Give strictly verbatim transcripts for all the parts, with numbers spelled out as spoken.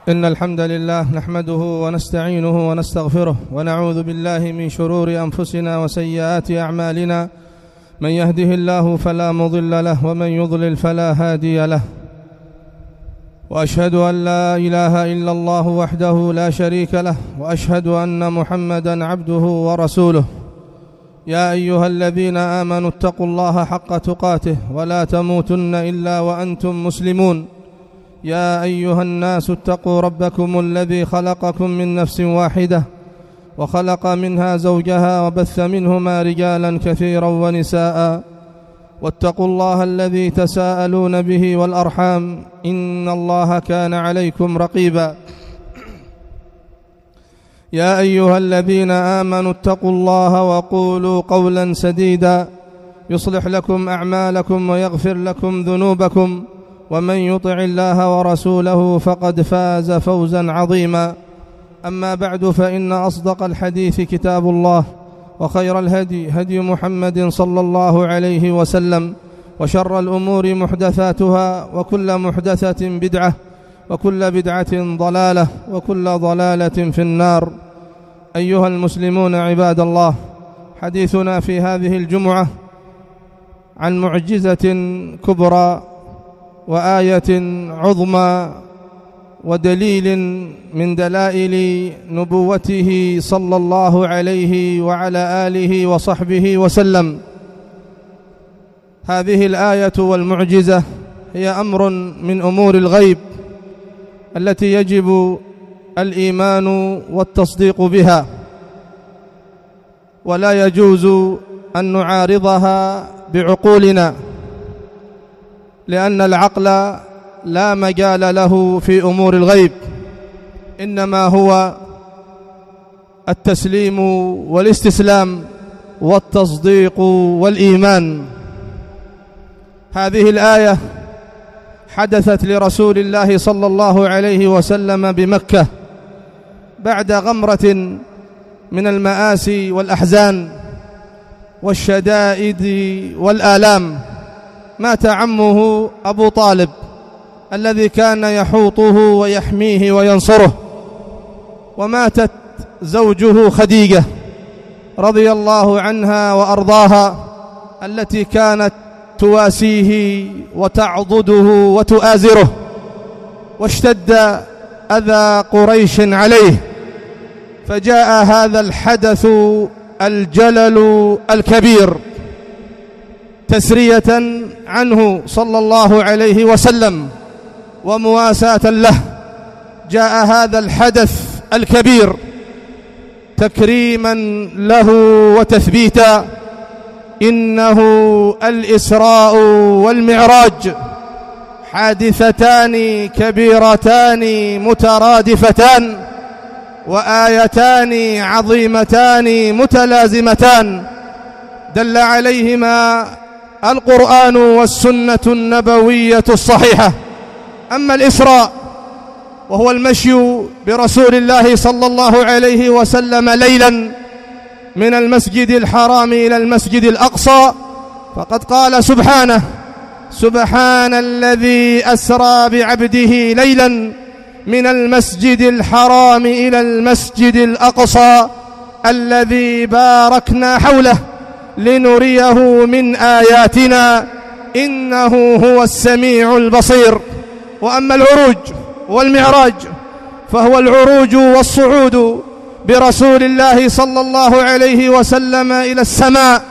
إن الحمد لله نحمده ونستعينه ونستغفره ونعوذ بالله من شرور أنفسنا وسيئات أعمالنا. من يهده الله فلا مضل له ومن يضلل فلا هادي له، وأشهد أن لا إله إلا الله وحده لا شريك له، وأشهد أن محمدا عبده ورسوله. يا أيها الذين آمنوا اتقوا الله حق تقاته ولا تموتن إلا وأنتم مسلمون. يا أيها الناس اتقوا ربكم الذي خلقكم من نفس واحدة وخلق منها زوجها وبث منهما رجالا كثيرا ونساء، واتقوا الله الذي تساءلون به والأرحام إن الله كان عليكم رقيبا. يا أيها الذين آمنوا اتقوا الله وقولوا قولا سديدا يصلح لكم أعمالكم ويغفر لكم ذنوبكم، ومن يطع الله ورسوله فقد فاز فوزا عظيما. أما بعد، فإن أصدق الحديث كتاب الله، وخير الهدي هدي محمد صلى الله عليه وسلم، وشر الأمور محدثاتها، وكل محدثة بدعة، وكل بدعة ضلالة، وكل ضلالة في النار. أيها المسلمون عباد الله، حديثنا في هذه الجمعة عن معجزة كبرى وآية عظمى ودليل من دلائل نبوته صلى الله عليه وعلى آله وصحبه وسلم. هذه الآية والمعجزة هي أمر من أمور الغيب التي يجب الإيمان والتصديق بها، ولا يجوز أن نعارضها بعقولنا، لأن العقل لا مجال له في أمور الغيب، إنما هو التسليم والاستسلام والتصديق والإيمان. هذه الآية حدثت لرسول الله صلى الله عليه وسلم بمكة بعد غمرة من المآسي والأحزان والشدائد والآلام. مات عمه أبو طالب الذي كان يحوطه ويحميه وينصره، وماتت زوجه خديجة رضي الله عنها وأرضاها التي كانت تواسيه وتعضده وتؤازره، واشتد أذى قريش عليه، فجاء هذا الحدث الجلل الكبير تسرية عنه صلى الله عليه وسلم ومواساة له. جاء هذا الحدث الكبير تكريما له وتثبيتا. إنه الإسراء والمعراج حادثتان كبيرتان مترادفتان، وآيتان عظيمتان متلازمتان دل عليهما القرآن والسنة النبوية الصحيحة. أما الإسراء وهو المشي برسول الله صلى الله عليه وسلم ليلا من المسجد الحرام إلى المسجد الأقصى، فقد قال سبحانه: سبحان الذي أسرى بعبده ليلا من المسجد الحرام إلى المسجد الأقصى الذي باركنا حوله لنريه من آياتنا إنه هو السميع البصير. وأما العروج والمعراج فهو العروج والصعود برسول الله صلى الله عليه وسلم إلى السماء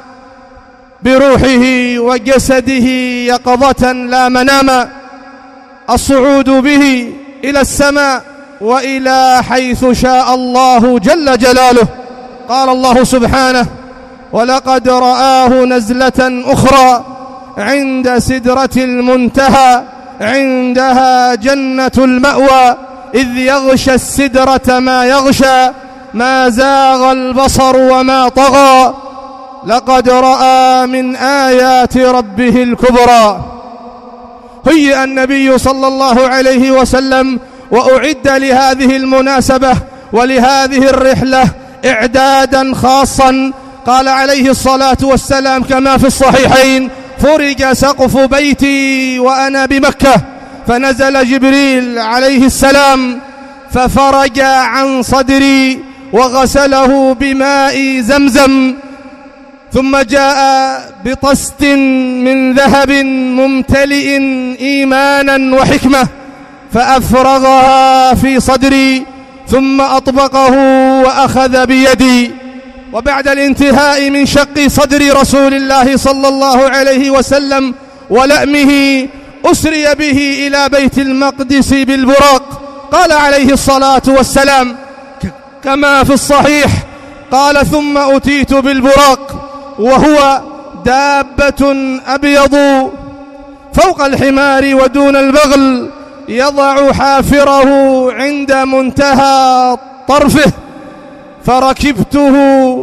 بروحه وجسده يقظة لا مناما، الصعود به إلى السماء وإلى حيث شاء الله جل جلاله. قال الله سبحانه: ولقد رآه نزلة أخرى عند سدرة المنتهى عندها جنة المأوى إذ يغشى السدرة ما يغشى ما زاغ البصر وما طغى لقد رأى من آيات ربه الكبرى. هيئ النبي صلى الله عليه وسلم وأعد لهذه المناسبة ولهذه الرحلة إعدادا خاصا. قال عليه الصلاة والسلام كما في الصحيحين: فرج سقف بيتي وأنا بمكة فنزل جبريل عليه السلام ففرج عن صدري وغسله بماء زمزم، ثم جاء بطست من ذهب ممتلئ إيمانا وحكمة فأفرغها في صدري ثم أطبقه وأخذ بيدي. وبعد الانتهاء من شق صدر رسول الله صلى الله عليه وسلم ولأمه أسري به إلى بيت المقدس بالبراق. قال عليه الصلاة والسلام كما في الصحيح قال: ثم أتيت بالبراق وهو دابة أبيض فوق الحمار ودون البغل يضع حافره عند منتهى طرفه، فركبته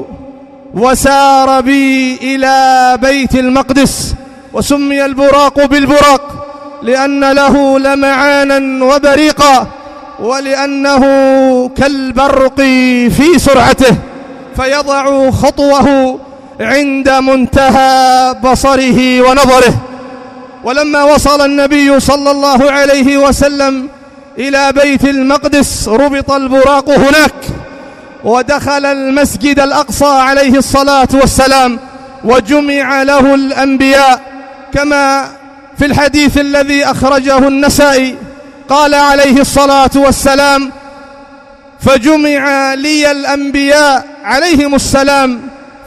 وسار بي إلى بيت المقدس. وسمي البراق بالبراق لأن له لمعانا وبريقا، ولأنه كالبرق في سرعته، فيضع خطوه عند منتهى بصره ونظره. ولما وصل النبي صلى الله عليه وسلم إلى بيت المقدس ربط البراق هناك، ودخل المسجد الأقصى عليه الصلاة والسلام، وجمع له الأنبياء كما في الحديث الذي أخرجه النسائي. قال عليه الصلاة والسلام: فجمع لي الأنبياء عليهم السلام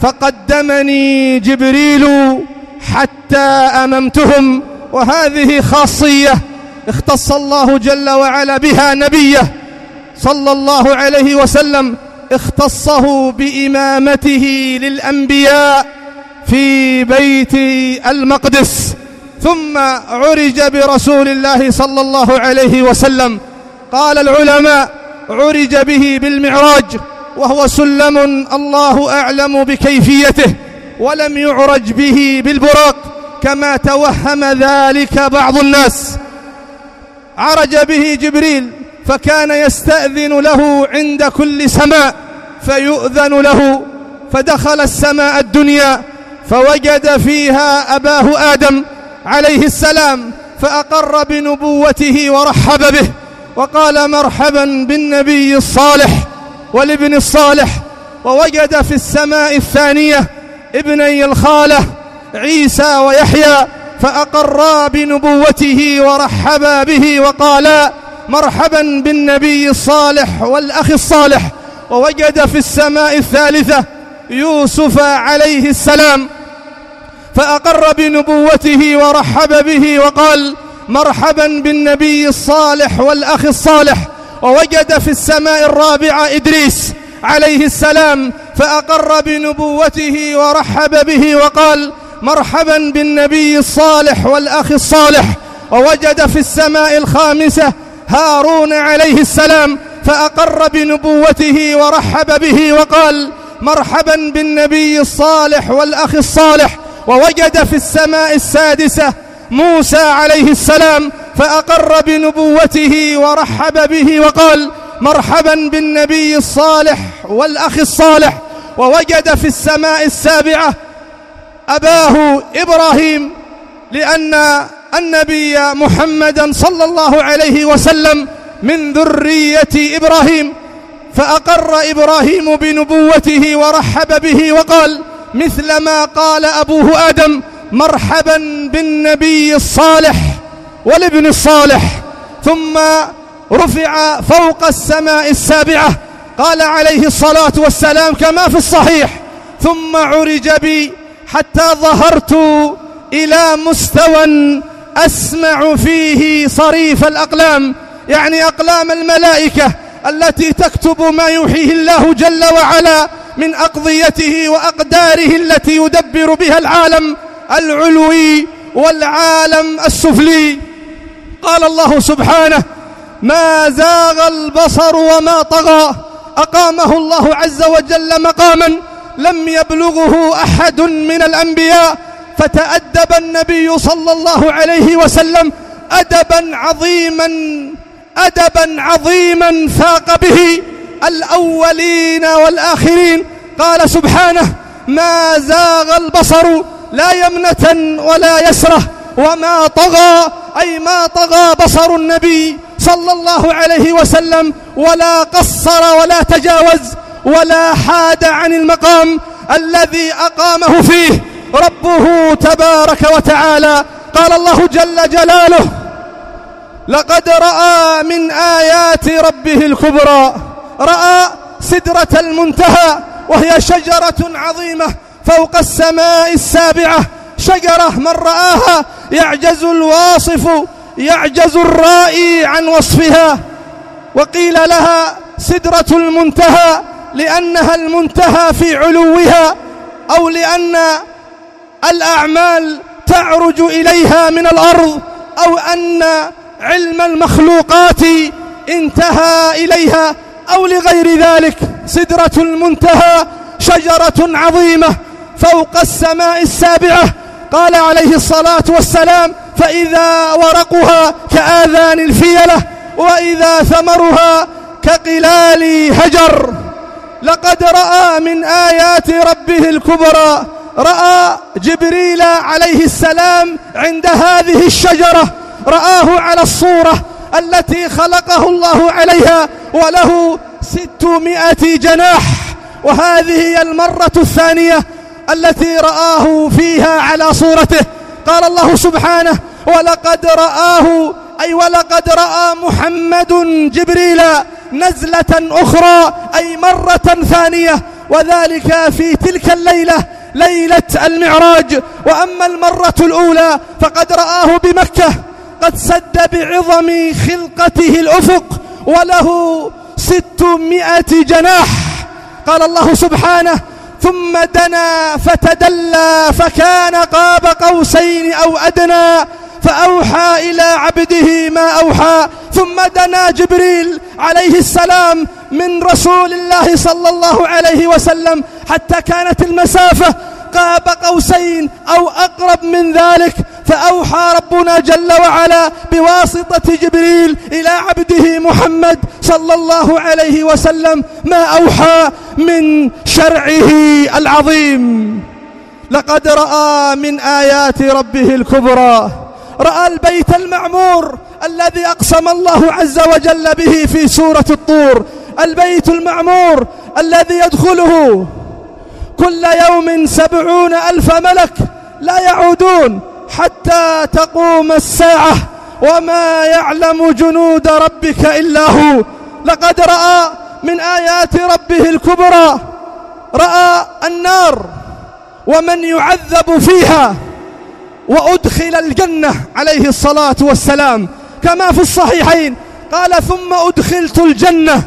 فقدمني جبريل حتى أممتهم. وهذه خاصية اختص الله جل وعلا بها نبيه صلى الله عليه وسلم، اختصه بإمامته للأنبياء في بيت المقدس. ثم عرج برسول الله صلى الله عليه وسلم. قال العلماء: عرج به بالمعراج، وهو سلم الله أعلم بكيفيته، ولم يعرج به بالبراق كما توهم ذلك بعض الناس. عرج به جبريل فكان يستأذن له عند كل سماء فيؤذن له، فدخل السماء الدنيا فوجد فيها أباه آدم عليه السلام فأقر بنبوته ورحب به وقال: مرحبا بالنبي الصالح والابن الصالح. ووجد في السماء الثانية ابني الخالة عيسى ويحيى فأقرا بنبوته ورحبا به وقالا: مرحبا بالنبي الصالح والأخ الصالح. ووجد في السماء الثالثة يوسف عليه السلام فأقر بنبوته ورحب به وقال: مرحبا بالنبي الصالح والأخ الصالح. ووجد في السماء الرابعة إدريس عليه السلام فأقر بنبوته ورحب به وقال: مرحبا بالنبي الصالح والأخ الصالح. ووجد في السماء الخامسة هارون عليه السلام فأقر بنبوته ورحب به وقال: مرحبا بالنبي الصالح والأخ الصالح. ووجد في السماء السادسة موسى عليه السلام فأقر بنبوته ورحب به وقال: مرحبا بالنبي الصالح والأخ الصالح. ووجد في السماء السابعة أباه إبراهيم، لأن النبي محمدا صلى الله عليه وسلم من ذرية إبراهيم، فأقر إبراهيم بنبوته ورحب به وقال مثل ما قال أبوه آدم: مرحبا بالنبي الصالح والابن الصالح. ظم رفع فوق السماء السابعة، قال عليه الصلاة والسلام كما في الصحيح: ثم عرج بي حتى ظهرت إلى مستوى أسمع فيه صريف الأقلام، يعني أقلام الملائكة التي تكتب ما يوحيه الله جل وعلا من أقضيته وأقداره التي يدبر بها العالم العلوي والعالم السفلي. قال الله سبحانه: ما زاغ البصر وما طغى. أقامه الله عز وجل مقاما لم يبلغه أحد من الأنبياء، فتأدب النبي صلى الله عليه وسلم أدبا عظيما أدبا عظيما فاق به الأولين والآخرين. قال سبحانه: ما زاغ البصر لا يمنة ولا يسرة، وما طغى، أي ما طغى بصر النبي صلى الله عليه وسلم ولا قصر ولا تجاوز ولا حاد عن المقام الذي أقامه فيه ربه تبارك وتعالى. قال الله جل جلاله: لقد رأى من آيات ربه الكبرى. رأى سدرة المنتهى، وهي شجرة عظيمة فوق السماء السابعة، شجرة من رآها يعجز الواصف يعجز الرائي عن وصفها. وقيل لها سدرة المنتهى لأنها المنتهى في علوها، أو لأن الأعمال تعرج إليها من الأرض، أو أن علم المخلوقات انتهى إليها، أو لغير ذلك. سدرة المنتهى شجرة عظيمة فوق السماء السابعة. قال عليه الصلاة والسلام: فإذا ورقها كآذان الفيلة، وإذا ثمرها كقلال هجر. لقد رأى من آيات ربه الكبرى. رأى جبريل عليه السلام عند هذه الشجرة، رآه على الصورة التي خلقه الله عليها، وله ستمائة جناح. وهذه هي المرة الثانية التي رآه فيها على صورته. قال الله سبحانه: ولقد رآه، أي ولقد رأى محمد جبريل نزلة أخرى، أي مرة ثانية، وذلك في تلك الليلة، ليلة المعراج. وأما المرة الأولى فقد رآه بمكة، قد سد بعظم خلقته الأفق، وله ستمائة جناح. قال الله سبحانه: ثم دنا فتدلى فكان قاب قوسين أو أدنى فأوحى إلى عبده ما أوحى. ثم دنا جبريل عليه السلام من رسول الله صلى الله عليه وسلم حتى كانت المسافة قاب قوسين أو أقرب من ذلك، فأوحى ربنا جل وعلا بواسطة جبريل إلى عبده محمد صلى الله عليه وسلم ما أوحى من شرعه العظيم. لقد رأى من آيات ربه الكبرى. رأى البيت المعمور الذي أقسم الله عز وجل به في سورة الطور، البيت المعمور الذي يدخله كل يوم سبعون ألف ملك لا يعودون حتى تقوم الساعة، وما يعلم جنود ربك إلا هو. لقد رأى من آيات ربه الكبرى. رأى النار ومن يعذب فيها، وأدخل الجنة عليه الصلاة والسلام كما في الصحيحين. قال: ثم أدخلت الجنة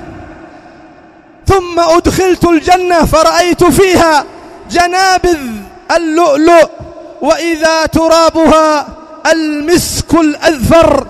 ثم أدخلت الجنة فرأيت فيها جنابذ اللؤلؤ، وإذا ترابها المسك الأذفر.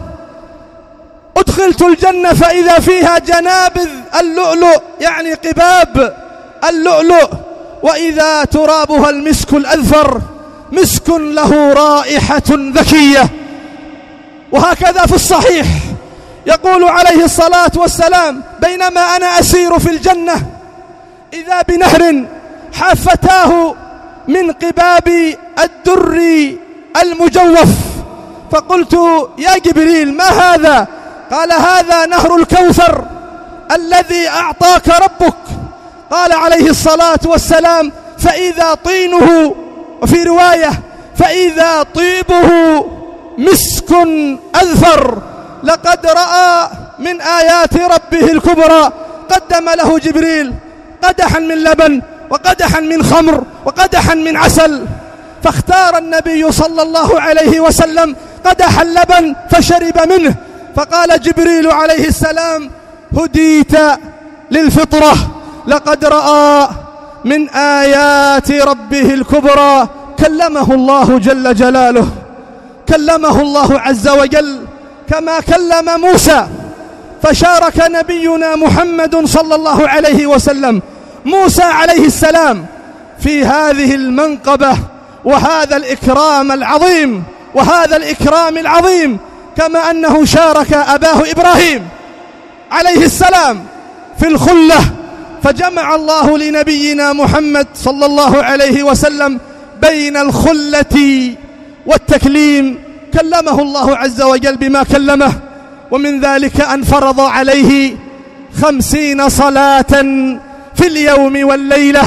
أدخلت الجنة فإذا فيها جنابذ اللؤلؤ، يعني قباب اللؤلؤ، وإذا ترابها المسك الأذفر، مسك له رائحة ذكية. وهكذا في الصحيح يقول عليه الصلاة والسلام: بينما أنا أسير في الجنة إذا بنهر حافتاه من قباب الدر المجوف، فقلت: يا جبريل ما هذا؟ قال: هذا نهر الكوثر الذي أعطاك ربك. قال عليه الصلاة والسلام: فإذا طينه، وفي رواية فإذا طيبه مسك أذفر. لقد رأى من آيات ربه الكبرى. قدم له جبريل قدحا من لبن، وقدحا من خمر، وقدحا من عسل، فاختار النبي صلى الله عليه وسلم قدح اللبن فشرب منه. فقال جبريل عليه السلام: هديت للفطرة. لقد رأى من آيات ربه الكبرى. كلمه الله جل جلاله، كلمه الله عز وجل كما كلم موسى، فشارك نبينا محمد صلى الله عليه وسلم موسى عليه السلام في هذه المنقبة وهذا الإكرام العظيم وهذا الإكرام العظيم، كما أنه شارك أباه إبراهيم عليه السلام في الخلة، فجمع الله لنبينا محمد صلى الله عليه وسلم بين الخلة والتكليم، كلمه الله عز وجل بما كلمه، ومن ذلك أن فرض عليه خمسين صلاة في اليوم والليلة.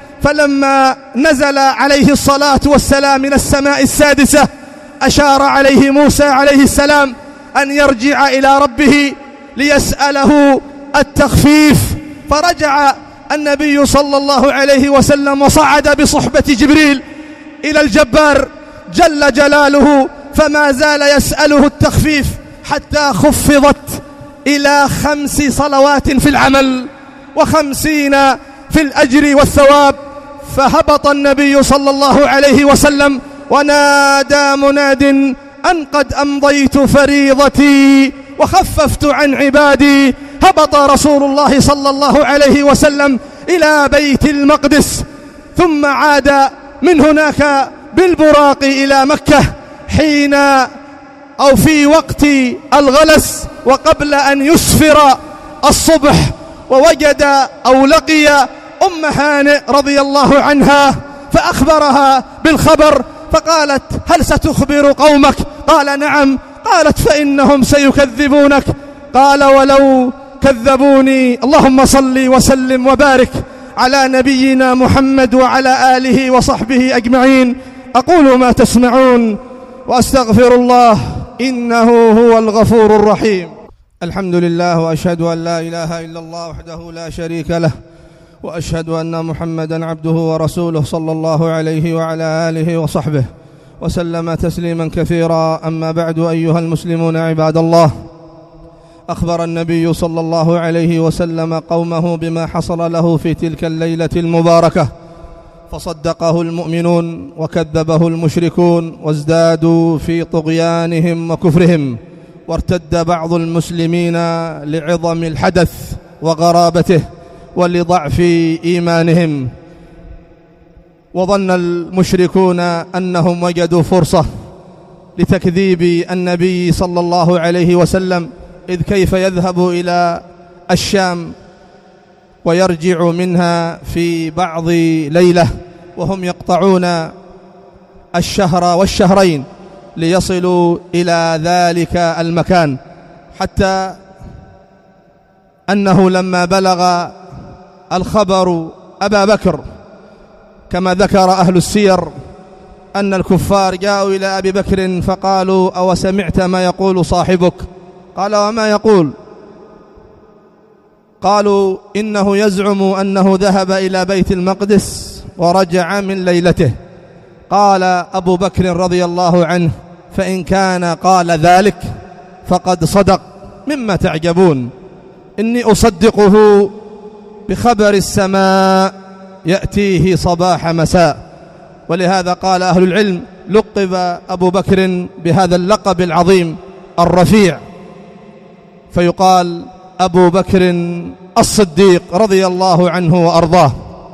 فلما نزل عليه الصلاة والسلام من السماء السادسة أشار عليه موسى عليه السلام أن يرجع إلى ربه ليسأله التخفيف، فرجع النبي صلى الله عليه وسلم وصعد بصحبة جبريل إلى الجبار جل جلاله، فما زال يسأله التخفيف حتى خفضت إلى خمس صلوات في العمل وخمسين في الأجر والثواب. فهبط النبي صلى الله عليه وسلم ونادى مناد أن قد أمضيت فريضتي وخففت عن عبادي. هبط رسول الله صلى الله عليه وسلم إلى بيت المقدس، ثم عاد من هناك بالبراق إلى مكة حين أو في وقت الغلس وقبل أن يسفر الصبح، ووجد أو لقي أم هانئ رضي الله عنها فأخبرها بالخبر، فقالت: هل ستخبر قومك؟ قال: نعم. قالت: فإنهم سيكذبونك. قال: ولو كذبوني اللهم صل وسلم وبارك على نبينا محمد وعلى آله وصحبه أجمعين. أقول ما تسمعون وأستغفر الله إنه هو الغفور الرحيم. الحمد لله، وأشهد أن لا إله إلا الله وحده لا شريك له، وأشهد أن محمدا عبده ورسوله صلى الله عليه وعلى آله وصحبه وسلم تسليما كثيرا. أما بعد، أيها المسلمون عباد الله، أخبر النبي صلى الله عليه وسلم قومه بما حصل له في تلك الليلة المباركة، فصدقه المؤمنون وكذبه المشركون، وازدادوا في طغيانهم وكفرهم، وارتد بعض المسلمين لعظم الحدث وغرابته ولضعف إيمانهم. وظن المشركون أنهم وجدوا فرصة لتكذيب النبي صلى الله عليه وسلم، إذ كيف يذهب إلى الشام ويرجع منها في بعض ليلة وهم يقطعون الشهر والشهرين ليصلوا إلى ذلك المكان، حتى أنه لما بلغ الخبر أبا بكر كما ذكر أهل السير أن الكفار جاءوا إلى أبي بكر فقالوا: أو سمعت ما يقول صاحبك؟ قال: وما يقول؟ قالوا: إنه يزعم أنه ذهب إلى بيت المقدس ورجع من ليلته. قال أبو بكر رضي الله عنه: فإن كان قال ذلك فقد صدق، مما تعجبون؟ إني أصدقه بخبر السماء يأتيه صباح مساء. ولهذا قال أهل العلم: لقب أبو بكر بهذا اللقب العظيم الرفيع، فيقال أبو بكر الصديق رضي الله عنه وأرضاه.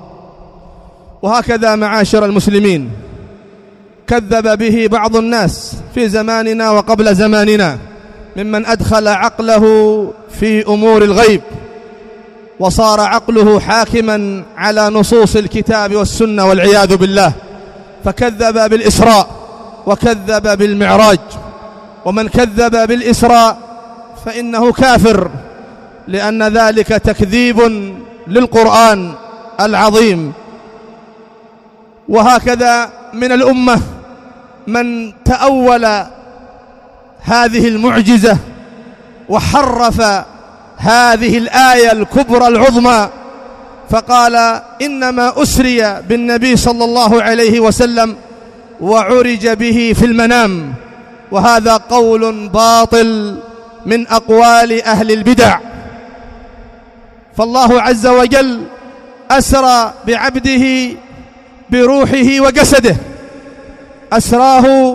وهكذا معاشر المسلمين كذب به بعض الناس في زماننا وقبل زماننا، ممن أدخل عقله في أمور الغيب وصار عقله حاكما على نصوص الكتاب والسنة والعياذ بالله، فكذب بالإسراء وكذب بالمعراج. ومن كذب بالإسراء فإنه كافر، لأن ذلك تكذيب للقرآن العظيم. وهكذا من الأمة من تأول هذه المعجزة وحرف هذه الآية الكبرى العظمى، فقال: إنما أسري بالنبي صلى الله عليه وسلم وعرج به في المنام. وهذا قول باطل من أقوال أهل البدع. فالله عز وجل أسرى بعبده بروحه وجسده، أسراه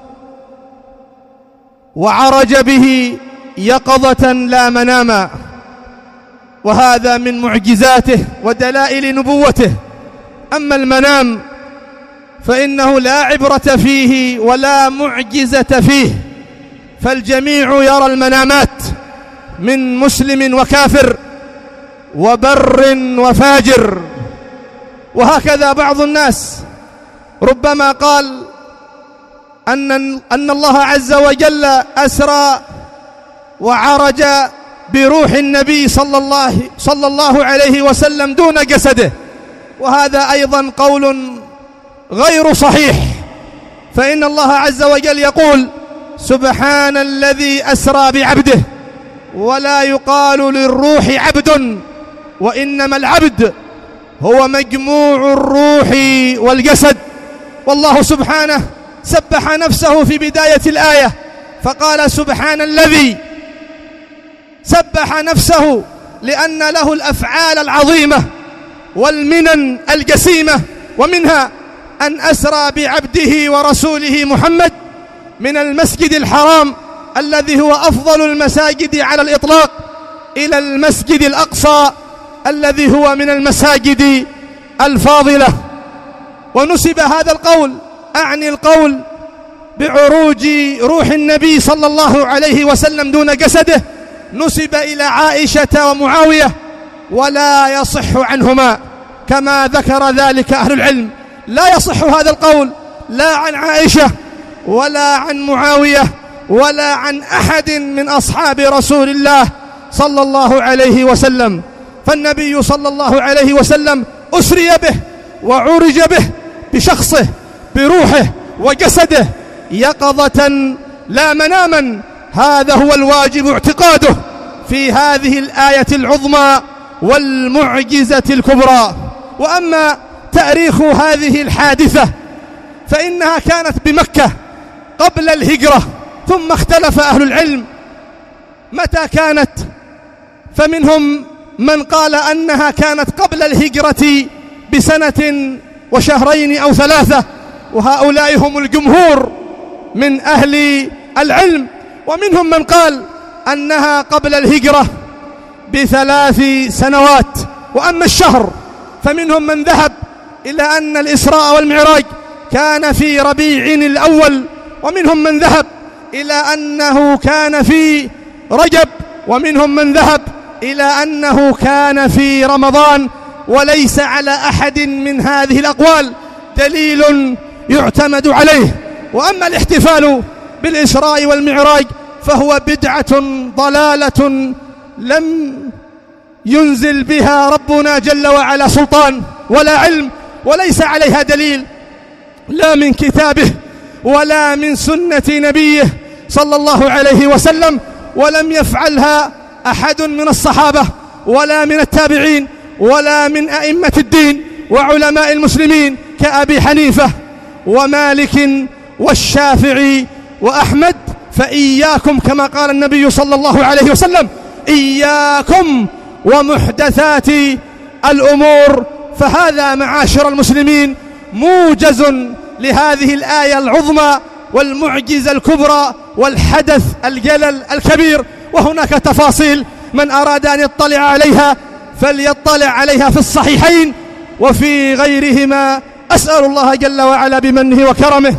وعرج به يقظة لا مناما، وهذا من معجزاته ودلائل نبوته. أما المنام فإنه لا عبرة فيه ولا معجزة فيه، فالجميع يرى المنامات من مسلم وكافر وبر وفاجر. وهكذا بعض الناس ربما قال أن, أن الله عز وجل أسرى وعرج بروح النبي صلى الله, صلى الله عليه وسلم دون جسده، وهذا أيضا قول غير صحيح، فإن الله عز وجل يقول سبحان الذي أسرى بعبده، ولا يقال للروح عبد، وإنما العبد هو مجموع الروح والجسد. والله سبحانه سبح نفسه في بداية الآية فقال سبحان الذي، سبح نفسه لأن له الأفعال العظيمة والمنن الجسيمة، ومنها أن أسرى بعبده ورسوله محمد من المسجد الحرام الذي هو أفضل المساجد على الإطلاق إلى المسجد الأقصى الذي هو من المساجد الفاضلة. ونسب هذا القول، أعني القول بعروج روح النبي صلى الله عليه وسلم دون جسده، نسب إلى عائشة ومعاوية، ولا يصح عنهما كما ذكر ذلك أهل العلم. لا يصح هذا القول لا عن عائشة ولا عن معاوية ولا عن أحد من أصحاب رسول الله صلى الله عليه وسلم. فالنبي صلى الله عليه وسلم أسري به وعرج به بشخصه بروحه وجسده يقظة لا مناما. هذا هو الواجب اعتقاده في هذه الآية العظمى والمعجزة الكبرى. وأما تاريخ هذه الحادثة فإنها كانت بمكة قبل الهجرة، ثم اختلف أهل العلم متى كانت، فمنهم من قال أنها كانت قبل الهجرة بسنة وشهرين أو ثلاثة، وهؤلاء هم الجمهور من أهل العلم. ومنهم من قال أنها قبل الهجرة بثلاث سنوات. وأما الشهر فمنهم من ذهب إلى أن الإسراء والمعراج كان في ربيع الأول، ومنهم من ذهب إلى أنه كان في رجب، ومنهم من ذهب إلى أنه كان في رمضان. وليس على أحد من هذه الأقوال دليل يعتمد عليه. وأما الاحتفال بالإسراء والمعراج فهو بدعة ضلالة لم ينزل بها ربنا جل وعلا سلطان ولا علم، وليس عليها دليل لا من كتابه ولا من سنة نبيه صلى الله عليه وسلم، ولم يفعلها أحد من الصحابة ولا من التابعين ولا من أئمة الدين وعلماء المسلمين كأبي حنيفة ومالك والشافعي وأحمد. فإياكم كما قال النبي صلى الله عليه وسلم إياكم ومحدثات الأمور. فهذا معاشر المسلمين موجز لهذه الآية العظمى والمعجزة الكبرى والحدث الجلل الكبير. وهناك تفاصيل من أراد أن يطلع عليها فليطلع عليها في الصحيحين وفي غيرهما. أسأل الله جل وعلا بمنه وكرمه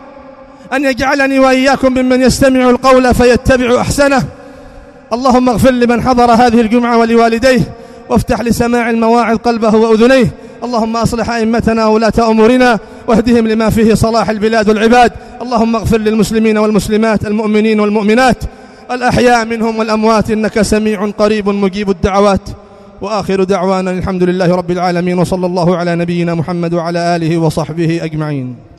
أن يجعلني وإياكم ممن يستمع القول فيتبع أحسنه. اللهم اغفر لمن حضر هذه الجمعة ولوالديه، وافتح لسماع المواعظ قلبه وأذنيه. اللهم أصلح أئمتنا وولاة أمورنا واهدهم لما فيه صلاح البلاد والعباد. اللهم اغفر للمسلمين والمسلمات المؤمنين والمؤمنات الأحياء منهم والأموات إنك سميع قريب مجيب الدعوات. وآخر دعوانا الحمد لله رب العالمين، وصلى الله على نبينا محمد وعلى آله وصحبه أجمعين.